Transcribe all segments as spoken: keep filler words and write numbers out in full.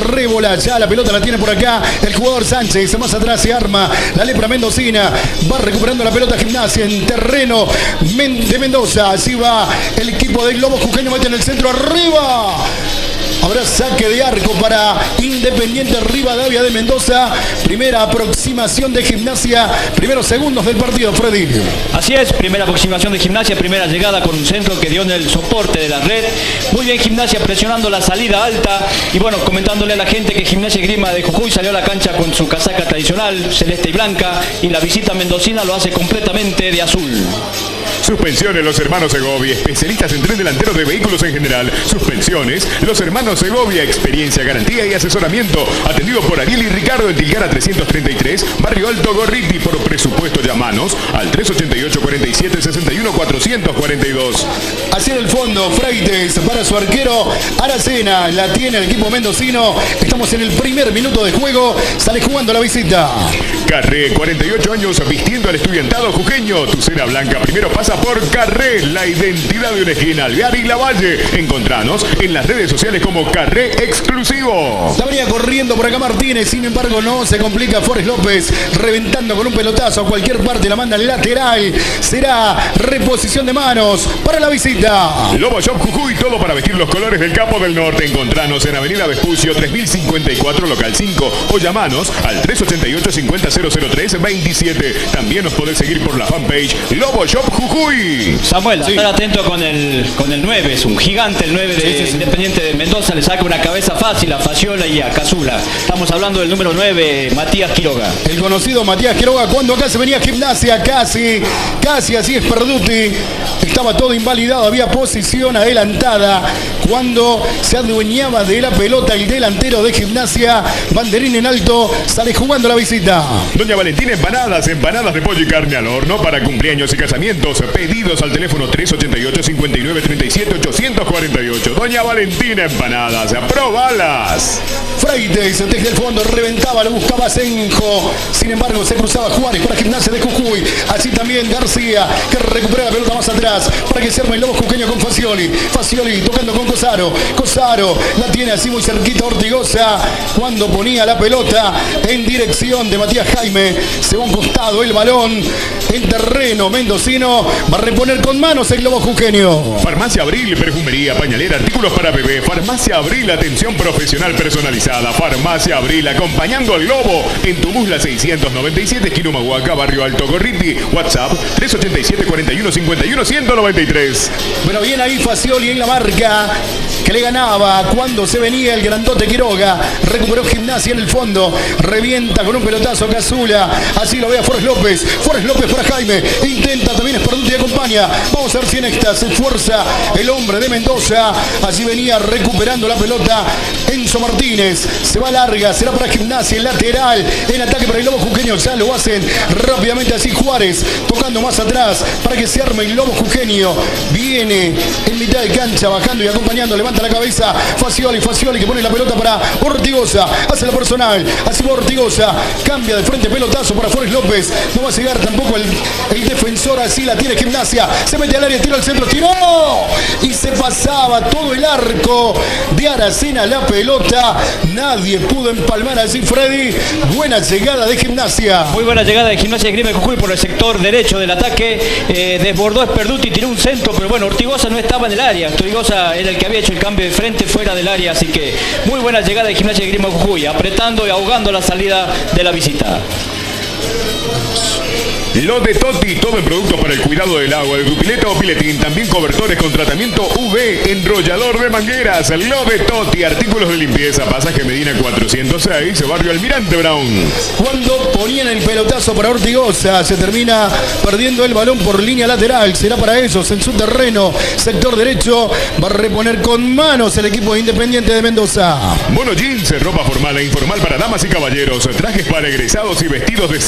Rébola, ya la pelota la tiene por acá el jugador Sánchez, más atrás se arma la lepra mendocina, va recuperando la pelota Gimnasia en terreno de Mendoza, así va el equipo del Globo Jujeño, mete en el centro, arriba. Habrá saque de arco para Independiente Rivadavia de Mendoza. Primera aproximación de Gimnasia. Primeros segundos del partido, Freddy. Así es, primera aproximación de Gimnasia. Primera llegada con un centro que dio en el soporte de la red. Muy bien Gimnasia presionando la salida alta. Y bueno, comentándole a la gente que Gimnasia y Grima de Jujuy salió a la cancha con su casaca tradicional, celeste y blanca. Y la visita mendocina lo hace completamente de azul. Suspensiones Los Hermanos Segovia, especialistas en tren delantero de vehículos en general. Suspensiones Los Hermanos Segovia, experiencia, garantía y asesoramiento. Atendido por Ariel y Ricardo en Tilcara trescientos treinta y tres, Barrio Alto Gorriti. Por presupuesto llamanos al tres ochenta y ocho, cuarenta y siete, sesenta y uno, cuatrocientos cuarenta y dos. Hacia el fondo, Freites para su arquero Aracena, la tiene el equipo mendocino. Estamos en el primer minuto de juego, sale jugando la visita. Carré, cuarenta y ocho años vistiendo al estudiantado jujeño. Tu cena blanca primero pasa por Carré, la identidad de una esquina, Alvear y Lavalle. Encontranos en las redes sociales como Carré Exclusivo. La venía corriendo por acá Martínez, sin embargo no se complica Forrest López, reventando con un pelotazo a cualquier parte, la manda al lateral. Será reposición de manos para la visita. Lobo Shop Jujuy, todo para vestir los colores del Capo del Norte. Encontranos en Avenida Vespucio tres mil cincuenta y cuatro, local cinco, o llamanos al tres ochenta y ocho, cincuenta, cero cero tres, veintisiete. También nos podés seguir por la fanpage Lobo Shop Jujuy. Samuel, sí. Estar atento con el, con el nueve, es un gigante el nueve de sí, sí, sí. Independiente de Mendoza, le saca una cabeza fácil a Faciola y a Casula. Estamos hablando del número nueve, Matías Quiroga. El conocido Matías Quiroga, cuando acá se venía Gimnasia, casi, casi así es Perduti. Estaba todo invalidado, había posición adelantada. Cuando se adueñaba de la pelota el delantero de Gimnasia, banderín en alto, sale jugando la visita. Doña Valentina Empanadas, empanadas de pollo y carne al horno para cumpleaños y casamientos. Pedidos al teléfono tres ochenta y ocho, cincuenta y nueve, treinta y siete, ochocientos cuarenta y ocho. Doña Valentina Empanadas, ¡probalas! Freites desde el fondo reventaba, lo buscaba Senjo. Sin embargo, se cruzaba Juárez para Gimnasia de Jujuy. Así también García, que recupera la pelota más atrás para que se arme el Lobo Jujeño con Facioli. Facioli tocando con Cosaro. Cosaro la tiene así muy cerquita Ortigosa. Cuando ponía la pelota en dirección de Matías Jaime, se va a un costado el balón en terreno mendocino. Va a reponer con manos el Globo Jujeño. Farmacia Abril, perfumería, pañalera, artículos para bebé. Farmacia Abril, atención profesional personalizada. Farmacia Abril, acompañando al Globo en Tumusla seiscientos noventa y siete, esquina Humahuaca, Barrio Alto Gorriti. WhatsApp tres ochenta y siete, cuarenta y uno, cincuenta y uno, ciento noventa y tres. Bueno, bien ahí Facioli en la marca que le ganaba cuando se venía el grandote Quiroga. Recuperó Gimnasia en el fondo. Revienta con un pelotazo Casula. Así lo ve a Forrest López. Forrest López para Jaime. Intenta también Esperduti y acompaña. Vamos a ver si en esta se esfuerza el hombre de Mendoza. Así venía recuperando la pelota Enzo Martínez. Se va larga. Será para Gimnasia. El lateral. En ataque para el Lobo Jujeño. Ya lo hacen rápidamente así Juárez. Tocando más atrás para que se arme el Lobo Jujeño. Viene en mitad de cancha bajando y acompañando. Levanta la cabeza Facioli. Facioli que pone la pelota para Ortigosa. Hace la personal. Así va Ortigosa. Cambia de frente pelotazo para Forrest López. No va a llegar tampoco el, el defensor. Así la tiene Gimnasia. Se mete al área. Tira al centro. Tiró. Y se pasaba todo el arco de Aracena la pelota. Nadie pudo empalmar así Freddy. Buena llegada de Gimnasia. Muy buena llegada de Gimnasia de Grima de Jujuy por el sector derecho del ataque. Eh, desbordó Esperduti, tiró un centro, pero bueno, Ortigosa no estaba en el área. Ortigosa era el que había hecho el cambio de frente fuera del área, así que muy buena llegada de Gimnasia de Grima de Jujuy, apretando y ahogando la salida de la visita. Lo de Toti, todo en productos para el cuidado del agua, el grupileta o piletín, también cobertores con tratamiento U V, enrollador de mangueras. Lo de Toti, artículos de limpieza, pasaje Medina cuatrocientos seis, barrio Almirante Brown. Cuando ponían el pelotazo para Ortigosa, se termina perdiendo el balón por línea lateral. Será para ellos en su terreno, sector derecho. Va a reponer con manos el equipo Independiente de Mendoza. Mono Jeans, ropa formal e informal para damas y caballeros, trajes para egresados y vestidos de seda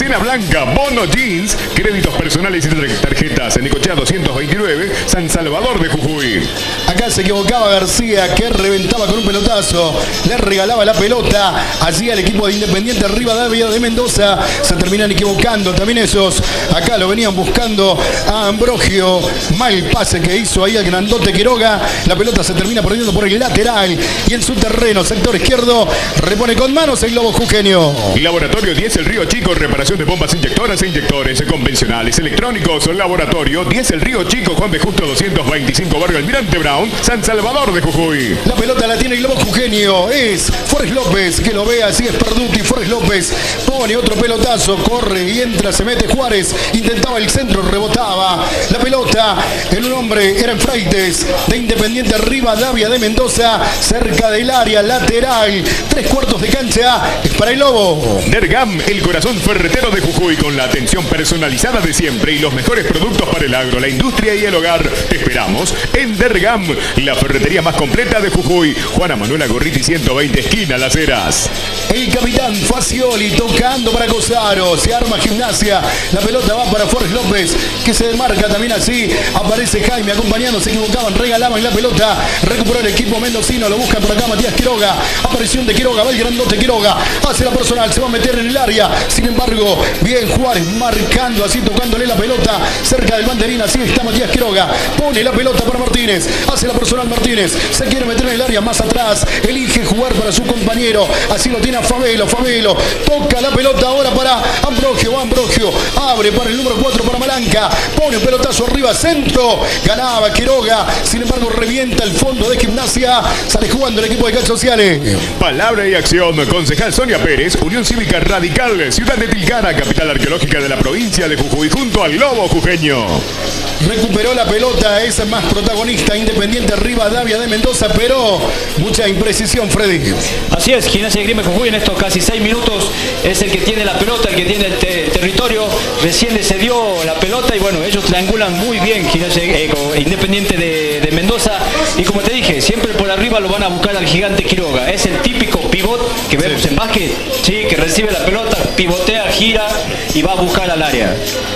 Cena Blanca, Bono Jeans, créditos personales y tarjetas en Necochea doscientos veintinueve, San Salvador de Jujuy. Acá se equivocaba García, que reventaba con un pelotazo, le regalaba la pelota, hacía el equipo de Independiente Rivadavia de Mendoza, se terminan equivocando también esos, acá lo venían buscando a Ambrogio, mal pase que hizo ahí el grandote Quiroga, la pelota se termina perdiendo por el lateral y en su terreno, sector izquierdo, repone con manos el globo jujeño. Laboratorio diez El Río Chico, reparación de bombas inyectoras e inyectores convencionales, electrónicos. Laboratorio diez El Río Chico, Juan B. Justo doscientos veinticinco, Barrio Almirante Brown, San Salvador de Jujuy. La pelota la tiene el globo jujeño, es Forrest López, que lo ve así, es Perduti, Forrest López pone otro pelotazo, corre y entra, se mete Juárez, intentaba el centro, rebotaba la pelota en un hombre, eran Freites de Independiente Rivadavia de Mendoza, cerca del área lateral, tres cuartos de cancha, es para el lobo. Dergam, el corazón ferretero de Jujuy, con la atención personalizada de siempre y los mejores productos para el agro, la industria y el hogar. Te esperamos en Dergam, la ferretería más completa de Jujuy. Juana Manuela Gorriti ciento veinte, esquina Las Heras. El capitán Facioli tocando para Cosaro, se arma Gimnasia, la pelota va para Forrest López, que se demarca también así, aparece Jaime acompañando, se equivocaban, regalaban la pelota, recuperó el equipo mendocino, lo busca por acá Matías Quiroga, aparición de Quiroga, va el grandote Quiroga, hace la personal, se va a meter en el área, sin embargo, bien Juárez marcando así, tocándole la pelota cerca del banderín, así está Matías Quiroga, pone la pelota para Martínez, hace la personal Martínez, se quiere meter en el área más atrás, elige jugar para su compañero, así lo tiene a Fabelo, Fabelo, toca la pelota ahora para Ambrogio, Ambrogio, abre para el número cuatro para Malanca, pone un pelotazo arriba, centro, ganaba Quiroga, sin embargo revienta el fondo de Gimnasia, sale jugando el equipo de Cal Sociales. Palabra y acción, concejal Sonia Pérez, Unión Cívica Radical, Ciudad de Tilcara, capital arqueológica de la provincia de Jujuy, junto al Lobo Jujeño. Recuperó la pelota, es más protagonista, Independiente Rivadavia de Mendoza, pero mucha imprecisión, Freddy. Así es, Gimnasia de Grima de Jujuy en estos casi seis minutos es el que tiene la pelota, el que tiene el te territorio, recién le cedió la pelota y bueno, ellos triangulan muy bien Gimnasia, eh, Independiente de, de Mendoza y como te dije, siempre por arriba lo van a buscar al gigante Quiroga, es el típico pivot que vemos sí. en básquet, sí, que recibe la pelota, pivotea, gira y va a buscar al área.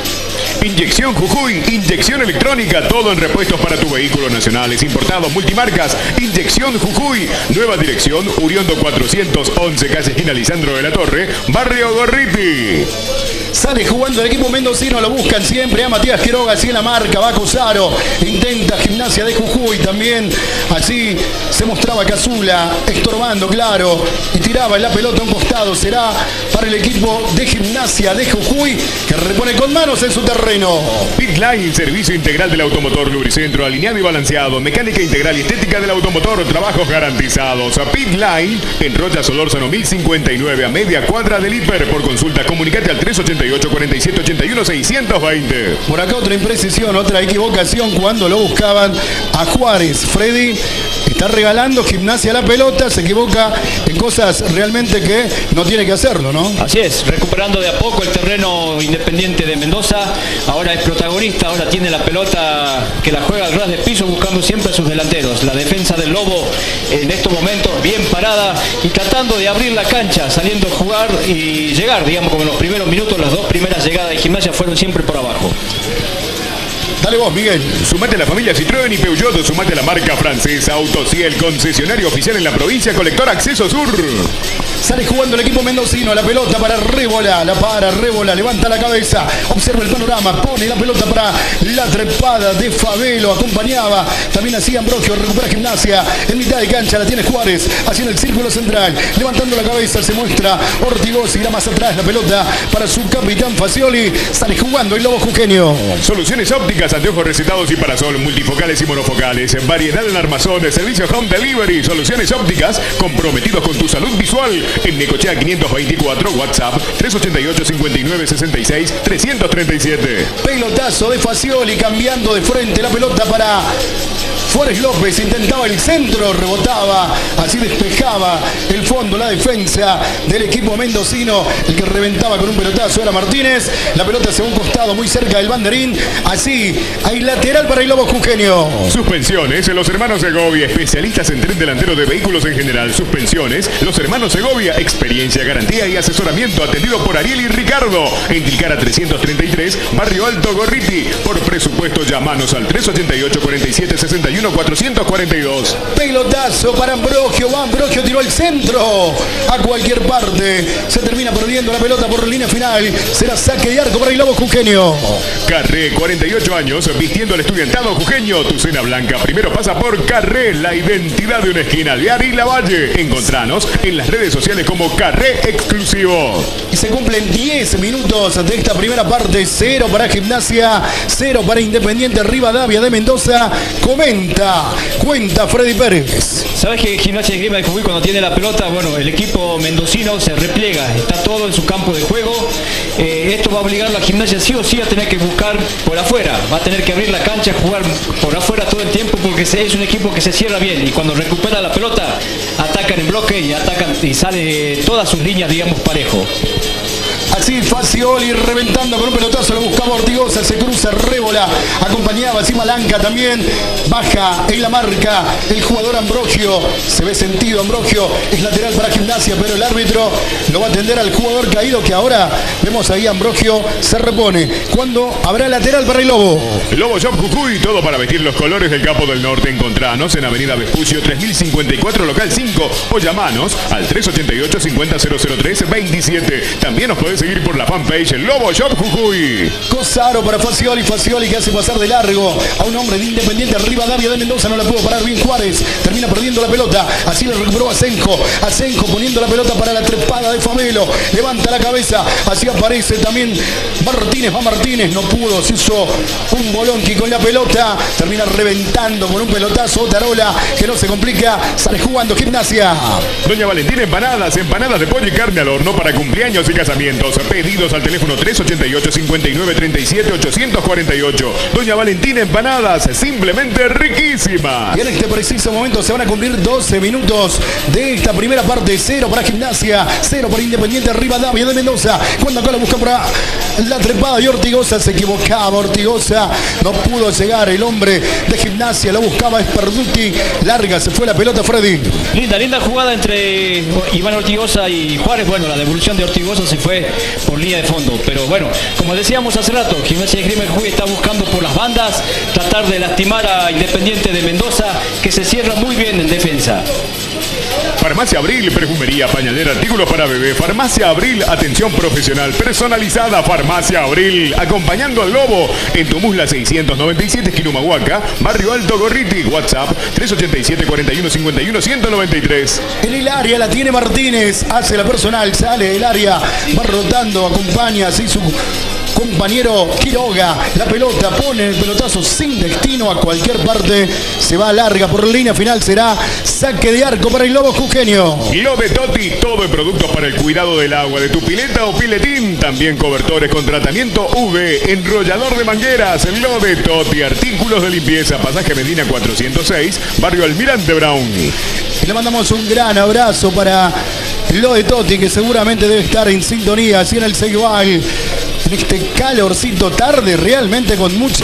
Inyección Jujuy, inyección electrónica, todo en repuestos para tu vehículo, nacionales, importados, multimarcas. Inyección Jujuy, nueva dirección, Uriondo cuatrocientos once, calle esquina Lisandro de la Torre, Barrio Gorriti. Sale jugando el equipo mendocino, lo buscan siempre a Matías Quiroga, así en la marca, va Cosaro, intenta Gimnasia de Jujuy también, así se mostraba Cazula, estorbando, claro, y tiraba la pelota a un costado, será para el equipo de Gimnasia de Jujuy, que repone con manos en su terreno. Pit Line, servicio integral del automotor, lubricentro alineado y balanceado, mecánica integral y estética del automotor, trabajos garantizados. A Pit Line, en Rocha Solórzano mil cincuenta y nueve, a media cuadra del Hiper. Por consulta, comunicate al tres ochenta y ocho, cuarenta y siete, ochenta y uno, seiscientos veinte. Por acá otra imprecisión, otra equivocación cuando lo buscaban a Juárez. Freddy está regalando Gimnasia la pelota, se equivoca en cosas realmente que no tiene que hacerlo, ¿no? Así es, recuperando de a poco el terreno Independiente de Mendoza, ahora es protagonista, ahora tiene la pelota que la juega al ras de piso buscando siempre a sus delanteros. La defensa del Lobo en estos momentos bien parada y tratando de abrir la cancha, saliendo a jugar y llegar, digamos, como en los primeros minutos, las dos primeras llegadas de Gimnasia fueron siempre por abajo. Dale vos, Miguel. Sumate a la familia Citroën y Peugeot, sumate a la marca francesa Autociel, concesionario oficial en la provincia, colector Acceso Sur. Sale jugando el equipo mendocino, la pelota para Rébola, la para Rébola, levanta la cabeza, observa el panorama, pone la pelota para la trepada de Fabelo, acompañaba, también hacía Ambrogio, recupera Gimnasia, en mitad de cancha la tiene Juárez, haciendo el círculo central, levantando la cabeza, se muestra Ortigoz, irá más atrás la pelota para su capitán Facioli, sale jugando el Lobo Jujeño. Soluciones ópticas, anteojos recetados y parasol, multifocales y monofocales, variedad en armazones, servicio home delivery, soluciones ópticas, comprometidos con tu salud visual. En Necochea quinientos veinticuatro, WhatsApp tres ochenta y ocho, cincuenta y nueve, sesenta y seis, trescientos treinta y siete. Pelotazo de Facioli, cambiando de frente la pelota para Forrest López, intentaba el centro, rebotaba, así despejaba el fondo, la defensa del equipo mendocino, el que reventaba con un pelotazo era Martínez, la pelota hacia un costado muy cerca del banderín, así hay lateral para el Lobo Jujeño. Suspensiones, los hermanos Segovia, especialistas en tren delantero de vehículos en general. Suspensiones, los hermanos Segovia, Segovia. Experiencia, garantía y asesoramiento atendido por Ariel y Ricardo. En Tilcara trescientos treinta y tres, Barrio Alto Gorriti. Por presupuesto, llamanos al tres ochenta y ocho, cuarenta y siete, sesenta y uno, cuatrocientos cuarenta y dos. Pelotazo para Ambrogio. Va Ambrogio, tiró el centro a cualquier parte. Se termina perdiendo la pelota por línea final. Será saque de arco para el Lobo Jujeño. Carré, cuarenta y ocho años, vistiendo al estudiantado jujeño. Tu cena blanca primero pasa por Carré, la identidad de una esquina de Ari Lavalle. Encontranos en las redes sociales como Carré Exclusivo. Y se cumplen diez minutos de esta primera parte. Cero para Gimnasia, cero para Independiente Rivadavia de Mendoza. Comenta, cuenta Freddy Pérez. Sabes que Gimnasia de Grima de Jujuy, cuando tiene la pelota, bueno, el equipo mendocino se repliega, está todo en su campo de juego. Eh, esto va a obligar a la Gimnasia sí o sí a tener que buscar por afuera, va a tener que abrir la cancha, jugar por afuera todo el tiempo, porque es un equipo que se cierra bien y cuando recupera la pelota atacan en bloque y atacan y sale todas sus líneas, digamos, parejo. Así Facioli reventando con un pelotazo, lo buscaba Ortigosa, se cruza, rébola, acompañaba así Malanca también, baja en la marca el jugador Ambrogio, se ve sentido Ambrogio, es lateral para Gimnasia, pero el árbitro lo va a atender al jugador caído, que ahora vemos ahí Ambrogio se repone. ¿Cuándo habrá lateral para el Lobo? El Lobo Shop Jujuy, todo para vestir los colores del Capo del Norte. Encontranos en Avenida Vespucio tres mil cincuenta y cuatro, local cinco, o llamanos al tres ochenta y ocho, cincuenta, cero cero tres, veintisiete. También nos podés seguir por la fanpage El Lobo Shop Jujuy. Cosaro para Facioli, Facioli que hace pasar de largo a un hombre de Independiente Rivadavia de Mendoza, no la pudo parar bien Juárez, termina perdiendo la pelota, así lo recuperó Asenjo, Asenjo poniendo la pelota para la trepada de Famelo, levanta la cabeza, así aparece también Martínez, va Martínez, no pudo, se hizo un bolonqui con la pelota, termina reventando con un pelotazo, Tarola que no se complica, sale jugando Gimnasia. Doña Valentina Empanadas, empanadas de pollo y carne al horno para cumpleaños y casamientos. Pedidos al teléfono tres ochenta y ocho, cincuenta y nueve, treinta y siete, ochocientos cuarenta y ocho. Doña Valentina Empanadas, simplemente riquísima. Y en este preciso momento se van a cumplir doce minutos de esta primera parte. Cero para Gimnasia, cero para Independiente Rivadavia de Mendoza. Cuando acá lo busca para la trepada y Ortigosa se equivocaba. Ortigosa no pudo llegar. El hombre de Gimnasia lo buscaba, es Perduti. Larga se fue la pelota, Freddy. Linda, linda jugada entre Iván Ortigosa y Juárez. Bueno, la devolución de Ortigosa se fue por línea de fondo, pero bueno, como decíamos hace rato, Gimnasia de Grima de Jujuy está buscando por las bandas tratar de lastimar a Independiente de Mendoza, que se cierra muy bien en defensa. Farmacia Abril, perfumería, pañalera, artículos para bebé. Farmacia Abril, atención profesional personalizada. Farmacia Abril, acompañando al Lobo en Tumusla seiscientos noventa y siete, esquina Humahuaca, Barrio Alto Gorriti. WhatsApp tres ochenta y siete, cuarenta y uno, cincuenta y uno, ciento noventa y tres. En el área la tiene Martínez, hace la personal, sale del área, va rotando, acompaña así su compañero Quiroga, la pelota pone el pelotazo sin destino a cualquier parte, se va larga por línea final, será saque de arco para el Lobo Jujeño. Lo de Toti, todo en productos para el cuidado del agua de tu pileta o piletín, también cobertores con tratamiento U V, enrollador de mangueras. Lo de Toti, artículos de limpieza, pasaje Medina cuatrocientos seis, barrio Almirante Brown. Y le mandamos un gran abrazo para Lo de Toti, que seguramente debe estar en sintonía, así en el Ceibal, en este calorcito tarde, realmente con mucha...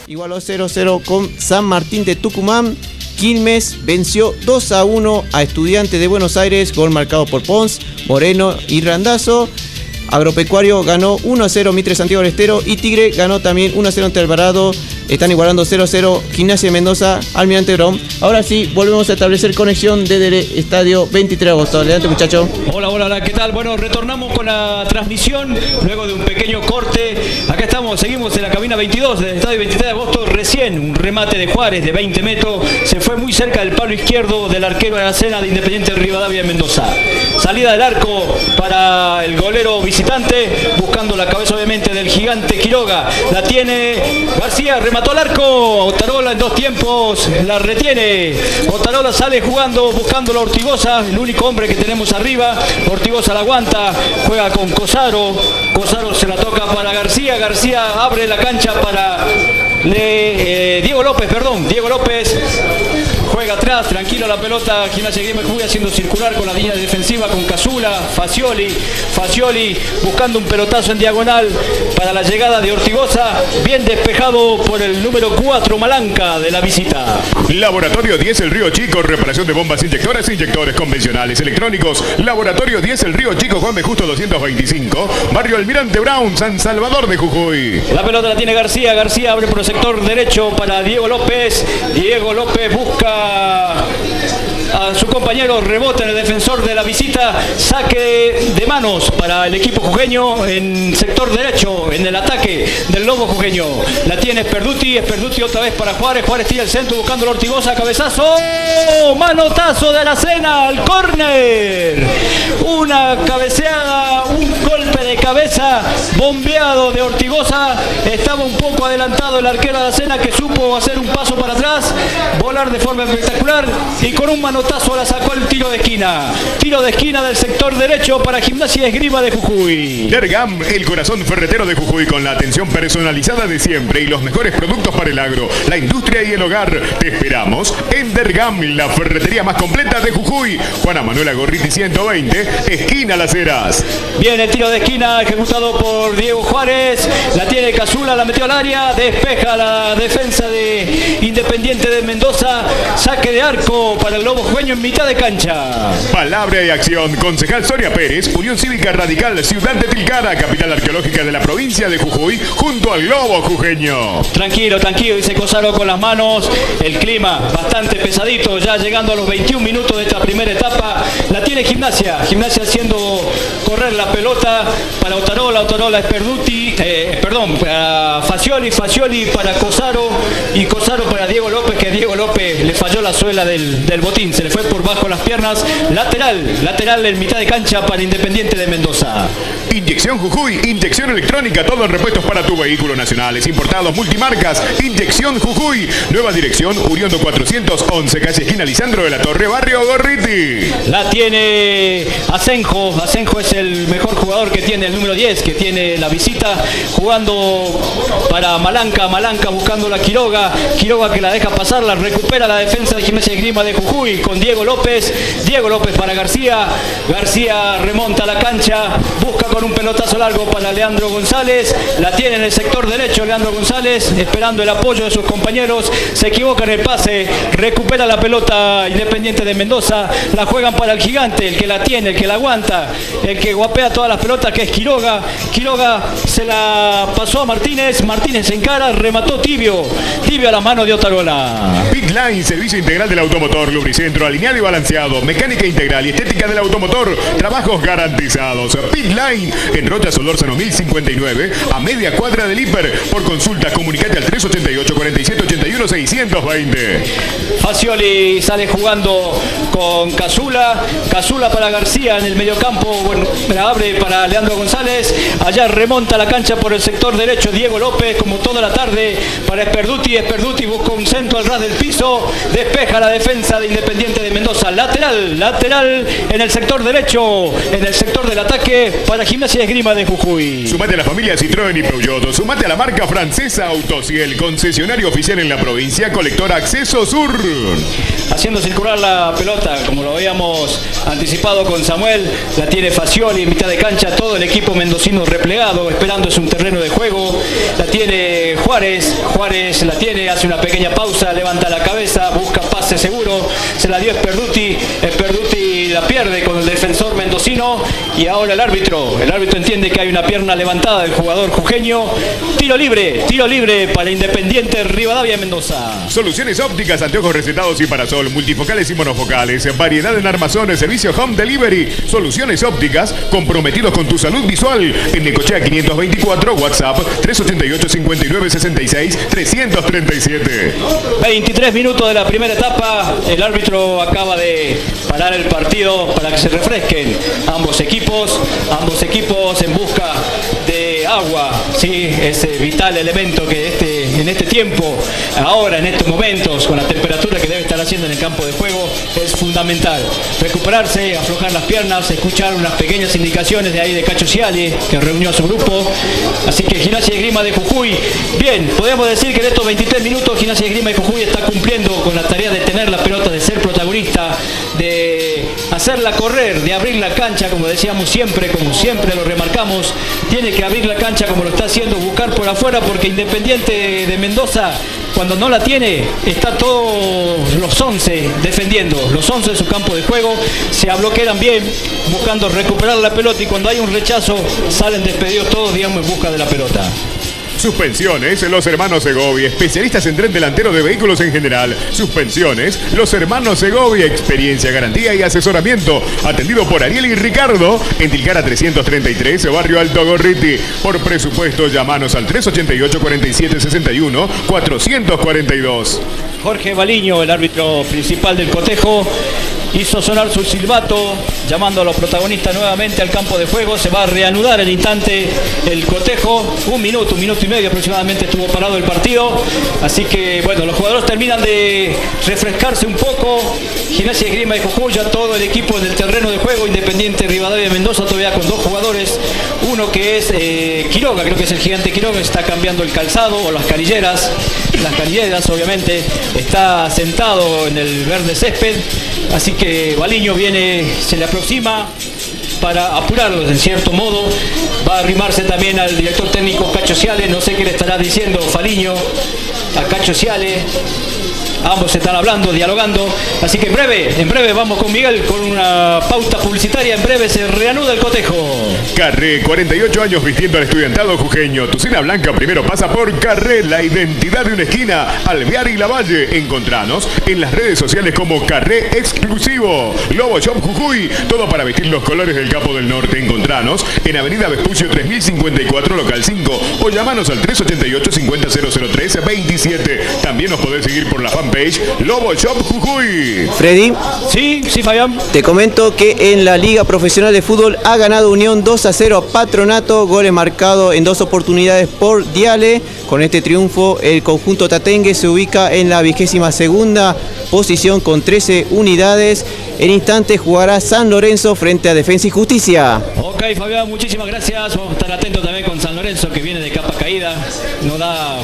igualó cero a cero con San Martín de Tucumán. Quilmes venció dos a uno a Estudiantes de Buenos Aires, gol marcado por Pons, Moreno y Randazzo. Agropecuario ganó uno a cero Mitre Santiago del Estero y Tigre ganó también uno a cero ante Alvarado. Están igualando cero a cero Gimnasia de Mendoza, Almirante Brown. Ahora sí, volvemos a establecer conexión desde el estadio veintitrés de agosto. Adelante, muchachos. Hola, hola, hola, ¿qué tal? Bueno, retornamos con la transmisión luego de un pequeño corte. Acá estamos, seguimos en la cabina veintidós del estadio veintitrés de agosto. Recién un remate de Juárez de veinte metros. Se fue muy cerca del palo izquierdo del arquero de la Cena de Independiente Rivadavia de Mendoza. Salida del arco para el golero visitante, buscando la cabeza obviamente del gigante Quiroga. La tiene García, remató al arco. Otarola en dos tiempos la retiene. Otarola sale jugando, buscando la Ortigosa, el único hombre que tenemos arriba. Ortigosa la aguanta, juega con Cosaro. Cosaro se la toca para García. García abre la cancha para le, eh, Diego López, perdón, Diego López. Juega atrás, tranquilo la pelota. Gimnasia Grima de Jujuy haciendo circular con la línea defensiva con Casula, Facioli. Facioli buscando un pelotazo en diagonal para la llegada de Ortigosa. Bien despejado por el número cuatro, Malanca, de la visita. Laboratorio diez El Río Chico, reparación de bombas inyectoras e inyectores convencionales electrónicos. Laboratorio diez El Río Chico, Juan B. Justo doscientos veinticinco, Barrio Almirante Brown, San Salvador de Jujuy. La pelota la tiene García. García abre por el sector derecho para Diego López. Diego López busca a su compañero, rebota en el defensor de la visita, saque de manos para el equipo jujeño en sector derecho, en el ataque del lobo jujeño. La tiene Esperduti, Esperduti otra vez para Juárez, Juárez tira el centro buscando la Ortigosa, cabezazo, manotazo de la Cena al córner, una cabeceada, un golpe de cabeza bombeado de Ortigosa. Estaba un poco adelantado el arquero de la Cena, que supo hacer un paso para atrás, volar de forma espectacular y con un manotazo la sacó el tiro de esquina. Tiro de esquina del sector derecho para Gimnasia Esgrima de Jujuy. Dergam, el corazón ferretero de Jujuy, con la atención personalizada de siempre y los mejores productos para el agro, la industria y el hogar. Te esperamos en Dergam, la ferretería más completa de Jujuy. Juana Manuela Gorriti ciento veinte, esquina Las Heras. Bien, el tiro de esquina ejecutado por Diego Juárez. La tiene Casula, la metió al área, despeja la defensa de Independiente de Mendoza. Saque de arco para el Lobo Jujeño en mitad de cancha. Palabra y acción. Concejal Soria Pérez, Unión Cívica Radical, Ciudad de Tilcara, capital arqueológica de la provincia de Jujuy, junto al Lobo Jujeño. Tranquilo, tranquilo, dice Cosaro con las manos. El clima bastante pesadito, ya llegando a los veintiún minutos de esta primera etapa. La tiene Gimnasia. Gimnasia haciendo correr la pelota para Otarola, Otarola es Perduti, eh, perdón, para Facioli, Facioli para Cosaro y Cosaro para Diego López, que Diego López le falló la suela del, del botín, se le fue por bajo las piernas. Lateral, lateral en mitad de cancha para Independiente de Mendoza. Inyección Jujuy, inyección electrónica, todo en repuestos para tu vehículo, nacionales, importados, multimarcas. Inyección Jujuy, nueva dirección, Uriondo cuatrocientos once, calle esquina Lisandro de la Torre, Barrio Gorriti. La tiene Asenjo, Asenjo es el mejor jugador que tiene, el número diez, que tiene la visita, jugando para Malanca, Malanca buscando la Quiroga, Quiroga que la deja pasar, la recupera la defensa de Gimnasia Esgrima de Jujuy con Diego López, Diego López para García, García remonta la cancha, busca con un pelotazo largo para Leandro González, la tiene en el sector derecho Leandro González, esperando el apoyo de sus compañeros, se equivoca en el pase, recupera la pelota Independiente de Mendoza, la juegan para el gigante, el que la tiene, el que la aguanta, el que guapea todas las pelotas, que es Quiroga, Quiroga se la pasó a Martínez, Martínez se encara, remató tibio, tibio a la mano de Otarola. Pitline, servicio integral del automotor, lubricentro alineado y balanceado, mecánica integral y estética del automotor, trabajos garantizados. Pitline, en Rocha Solórzano mil cincuenta y nueve, a media cuadra del Hiper. Por consulta, comunicate al tres ochenta y ocho, cuarenta y siete, ochenta y uno, seiscientos veinte. Facioli sale jugando con Casula, Casula para García en el mediocampo, bueno, la abre para Leandro González, allá remonta la cancha por el sector derecho Diego López, como toda la tarde, para Esperduti, Esperduti busca un centro al ras del piso, despeja la defensa de Independiente de Mendoza, lateral, lateral en el sector derecho, en el sector del ataque para Gimnasia Esgrima de Jujuy. Sumate a la familia Citroën y Peugeot, sumate a la marca francesa Autociel, concesionario oficial en la provincia, colector Acceso Sur. Haciendo circular la pelota, como lo habíamos anticipado con Samuel, la tiene Facioli. Scioli en mitad de cancha, todo el equipo mendocino replegado, esperando es un terreno de juego. La tiene Juárez, Juárez la tiene, hace una pequeña pausa, levanta la cabeza, busca pase seguro, se la dio Sperduti, Sperduti la pierde con el defensor mendocino y ahora el árbitro, el árbitro entiende que hay una pierna levantada del jugador jujeño. Tiro libre, tiro libre para Independiente Rivadavia Mendoza. Soluciones ópticas, anteojos recetados y parasol, multifocales y monofocales, variedad en armazones, servicio home delivery. Soluciones ópticas, comprometidos con tu salud visual. En Necochea quinientos veinticuatro, WhatsApp tres ochenta y ocho, cincuenta y nueve, sesenta y seis, trescientos treinta y siete. veintitrés minutos de la primera etapa. El árbitro acaba de parar el partido para que se refresquen ambos equipos, ambos equipos en busca de agua, sí, ese vital elemento que este, en este tiempo, ahora en estos momentos, con la temperatura que debe estar haciendo en el campo de juego, es fundamental. Recuperarse, aflojar las piernas, escuchar unas pequeñas indicaciones de ahí de Cacho Scioli, que reunió a su grupo. Así que Gimnasia y Esgrima de Jujuy, bien, podemos decir que en estos veintitrés minutos Gimnasia y Esgrima de Jujuy está cumpliendo con la tarea de tener la pelota, de ser protagonista, de hacerla correr, de abrir la cancha, como decíamos siempre, como siempre lo remarcamos, tiene que abrir la cancha como lo está haciendo, buscar por afuera, porque Independiente de Mendoza, cuando no la tiene, está todos los once defendiendo, los once de su campo de juego, se abloquean bien, buscando recuperar la pelota, y cuando hay un rechazo, salen despedidos todos, digamos, en busca de la pelota. Suspensiones, los hermanos Segovia, especialistas en tren delantero de vehículos en general. Suspensiones, los hermanos Segovia, experiencia, garantía y asesoramiento. Atendido por Ariel y Ricardo, en Tilcara trescientos treinta y tres, Barrio Alto Gorriti. Por presupuesto, llamanos al tres ochenta y ocho, cuarenta y siete, sesenta y uno, cuatrocientos cuarenta y dos. Jorge Baliño, el árbitro principal del cotejo, hizo sonar su silbato, llamando a los protagonistas nuevamente al campo de juego. Se va a reanudar el instante el cotejo. Un minuto, un minuto y medio aproximadamente estuvo parado el partido. Así que, bueno, los jugadores terminan de refrescarse un poco. Gimnasia y Esgrima de Jujuy, ya todo el equipo en el terreno de juego. Independiente Rivadavia de Mendoza todavía con dos jugadores. Uno que es eh, Quiroga, creo que es el gigante Quiroga, está cambiando el calzado o las canilleras. Las canilleras, obviamente, está sentado en el verde césped. Así que Baliño viene, se le aproxima para apurarlos en cierto modo. Va a arrimarse también al director técnico Cacho Scioli, no sé qué le estará diciendo Faliño a Cacho Scioli. Ambos están hablando, dialogando. Así que en breve, en breve vamos con Miguel con una pauta publicitaria. En breve se reanuda el cotejo. Carré, cuarenta y ocho años vistiendo al estudiantado jujeño. Tu cena blanca primero pasa por Carré, la identidad de una esquina. Alvear y Lavalle. Encontranos en las redes sociales como Carré Exclusivo. Lobo Shop Jujuy, todo para vestir los colores del Capo del Norte. Encontranos en Avenida Vespucio tres mil cincuenta y cuatro, local cinco. O llamanos al tres ochenta y ocho, cincuenta, cero cero tres, veintisiete. También nos podés seguir por la fanpage Lobo Shop Jujuy. Freddy. Sí, sí, Fabián. Te comento que en la Liga Profesional de Fútbol ha ganado Unión dos a cero a Patronato, goles marcados en dos oportunidades por Diale. Con este triunfo, el conjunto tatengue se ubica en la vigésima segunda posición con trece unidades. En instantes jugará San Lorenzo frente a Defensa y Justicia. Ok, Fabián, muchísimas gracias. Vamos a estar atentos también con San Lorenzo, que viene de capa caída. No da,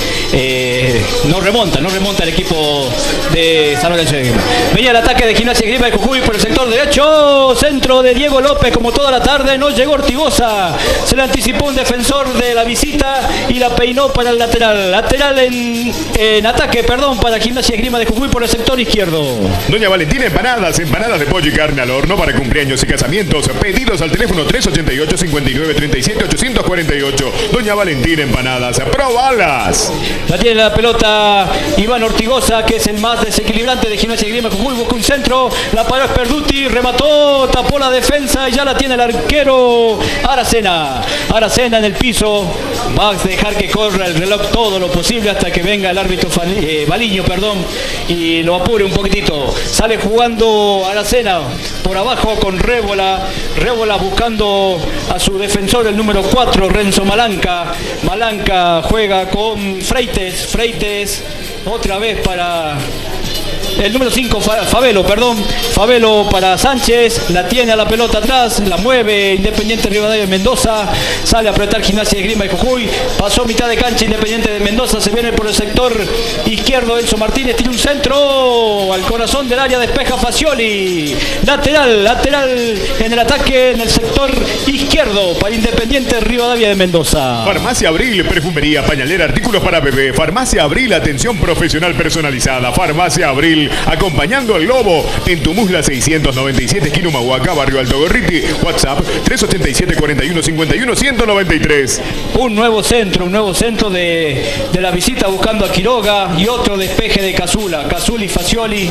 eh, no remonta, no remonta el equipo de San Lorenzo. Venía el ataque de Gimnasia y Esgrima de Jujuy por el sector derecho. Centro de Diego López, como toda la tarde. No llegó Ortigosa. Se le anticipó un defensor de la visita y la peinó para el lateral. Lateral en, en ataque, perdón, para Gimnasia y Esgrima de Jujuy por el sector izquierdo. Doña Valentina Empanadas, empanadas de pollo y carne al horno para cumpleaños y casamientos. Pedidos al teléfono tres ochenta y ocho, cincuenta y nueve, treinta y siete, ochocientos cuarenta y ocho. Doña Valentina Empanadas, ¡probalas! La tiene la pelota Iván Ortigosa, que es el más desequilibrante de Gimnasia y Esgrima de Jujuy. Busca un centro, la paró Sperduti, remató, tapó la defensa y ya la tiene el arquero Aracena. Aracena en el piso. Va a dejar que corra el reloj todo lo posible hasta que venga el árbitro eh, Baliño, perdón, y lo apure un poquitito. Sale jugando Aracena por abajo con Rébola. Rébola buscando a su defensor, el número cuatro, Renzo Malanca. Malanca juega con Freites. Freites otra vez para el número cinco, Favelo, perdón. Favelo para Sánchez, la tiene a la pelota atrás, la mueve Independiente Rivadavia de Mendoza, sale a apretar Gimnasia de Grima de Jujuy, pasó mitad de cancha Independiente de Mendoza, se viene por el sector izquierdo Enzo Martínez, tiene un centro al corazón del área, despeja Facioli, lateral, lateral en el ataque en el sector izquierdo para Independiente Rivadavia de Mendoza. Farmacia Abril, perfumería, pañalera, artículos para bebé. Farmacia Abril, atención profesional personalizada. Farmacia Abril, acompañando al Lobo en Tumusla seiscientos noventa y siete, esquina Humahuaca, barrio Alto Gorriti. WhatsApp tres ochenta y siete, cuarenta y uno, cincuenta y uno, ciento noventa y tres. Un nuevo centro, un nuevo centro de, de la visita buscando a Quiroga y otro despeje de Cazula. Cazula y Facioli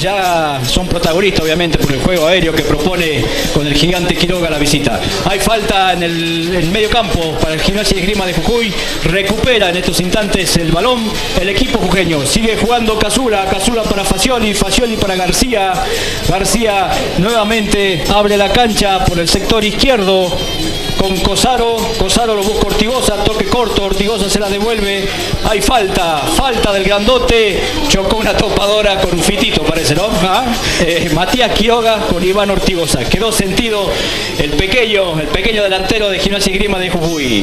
ya son protagonistas obviamente por el juego aéreo que propone con el gigante Quiroga la visita. Hay falta en el, el medio campo para el Gimnasia de Grima de Jujuy. Recupera en estos instantes el balón el equipo jujeño. Sigue jugando Cazula, Cazula para Facioli, Facioli para García. García nuevamente abre la cancha por el sector izquierdo con Cosaro. Cosaro lo busca Ortigosa, toque corto, Ortigosa se la devuelve. Hay falta, falta del grandote. Chocó una topadora con un fitito, parece, ¿no? ¿Ah? Eh, Matías Quiroga con Iván Ortigosa. Quedó sentido el pequeño, el pequeño delantero de Gimnasia y Grima de Jujuy.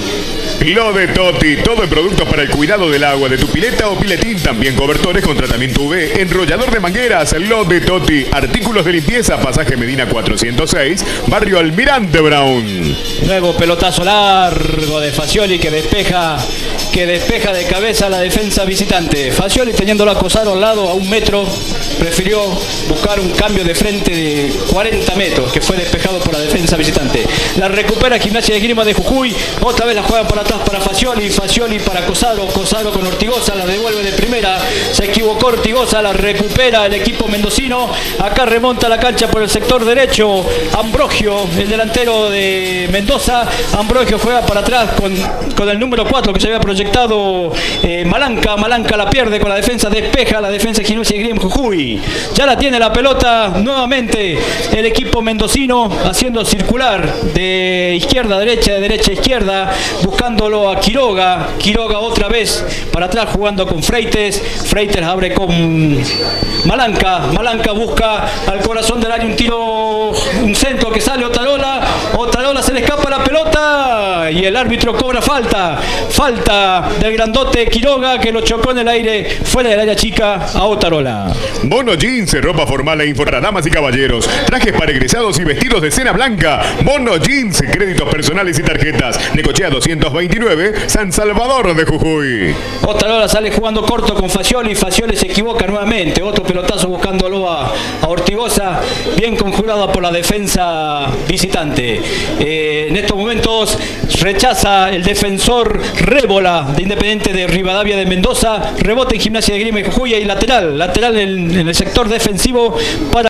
Lo de Toti, todo en productos para el cuidado del agua de tu pileta o piletín, también cobertores con tratamiento U V, enrollador de mangueras, Lo de Toti, artículos de limpieza, pasaje Medina cuatrocientos seis, barrio Almirante Brown. Nuevo pelotazo largo de Facioli que despeja, que despeja de cabeza la defensa visitante. Facioli teniéndolo a Cosaro al lado a un metro, prefirió buscar un cambio de frente de cuarenta metros que fue despejado por la defensa visitante. La recupera Gimnasia de Grima de Jujuy, otra vez la juega por atrás para Facioli, Facioli para Cosaro, Cosaro con Ortigosa, la devuelve de primera, se equivocó Ortigosa, la recupera el equipo mendocino, acá remonta la cancha por el sector derecho, Ambrogio, el delantero de Mendoza, Ambrogio juega para atrás con, con el número cuatro que se había proyectado eh, Malanca, Malanca la pierde con la defensa, despeja la defensa de Gimnasia de Grima Jujuy, ya la tiene la pelota nuevamente el equipo mendocino haciendo circular de izquierda a derecha, de derecha a izquierda, buscándolo a Quiroga, Quiroga otra vez para atrás jugando con Freites, Freites abre con Malanca, Malanca busca al corazón del área un tiro, un centro que sale Otarola, Otarola se le escapa la pelota y el árbitro cobra falta, falta del grandote Quiroga que lo chocó en el aire fuera del área chica a Otarola. Mono Jeans, ropa formal e info para damas y caballeros, trajes para egresados y vestidos de cena blanca. Mono Jeans, créditos personales y tarjetas. Necochea doscientos veintinueve, San Salvador de Jujuy. Otarola sale jugando corto con Facioli, Facioli se equivoca nuevamente, otro pelotazo buscándolo a, a Ortigosa, bien conjurado por la defensa visitante. Eh, en estos momentos rechaza el defensor Rébola de Independiente de Rivadavia de Mendoza, rebote en Gimnasia de Grima y Jujuy y lateral, lateral en, en el sector defensivo para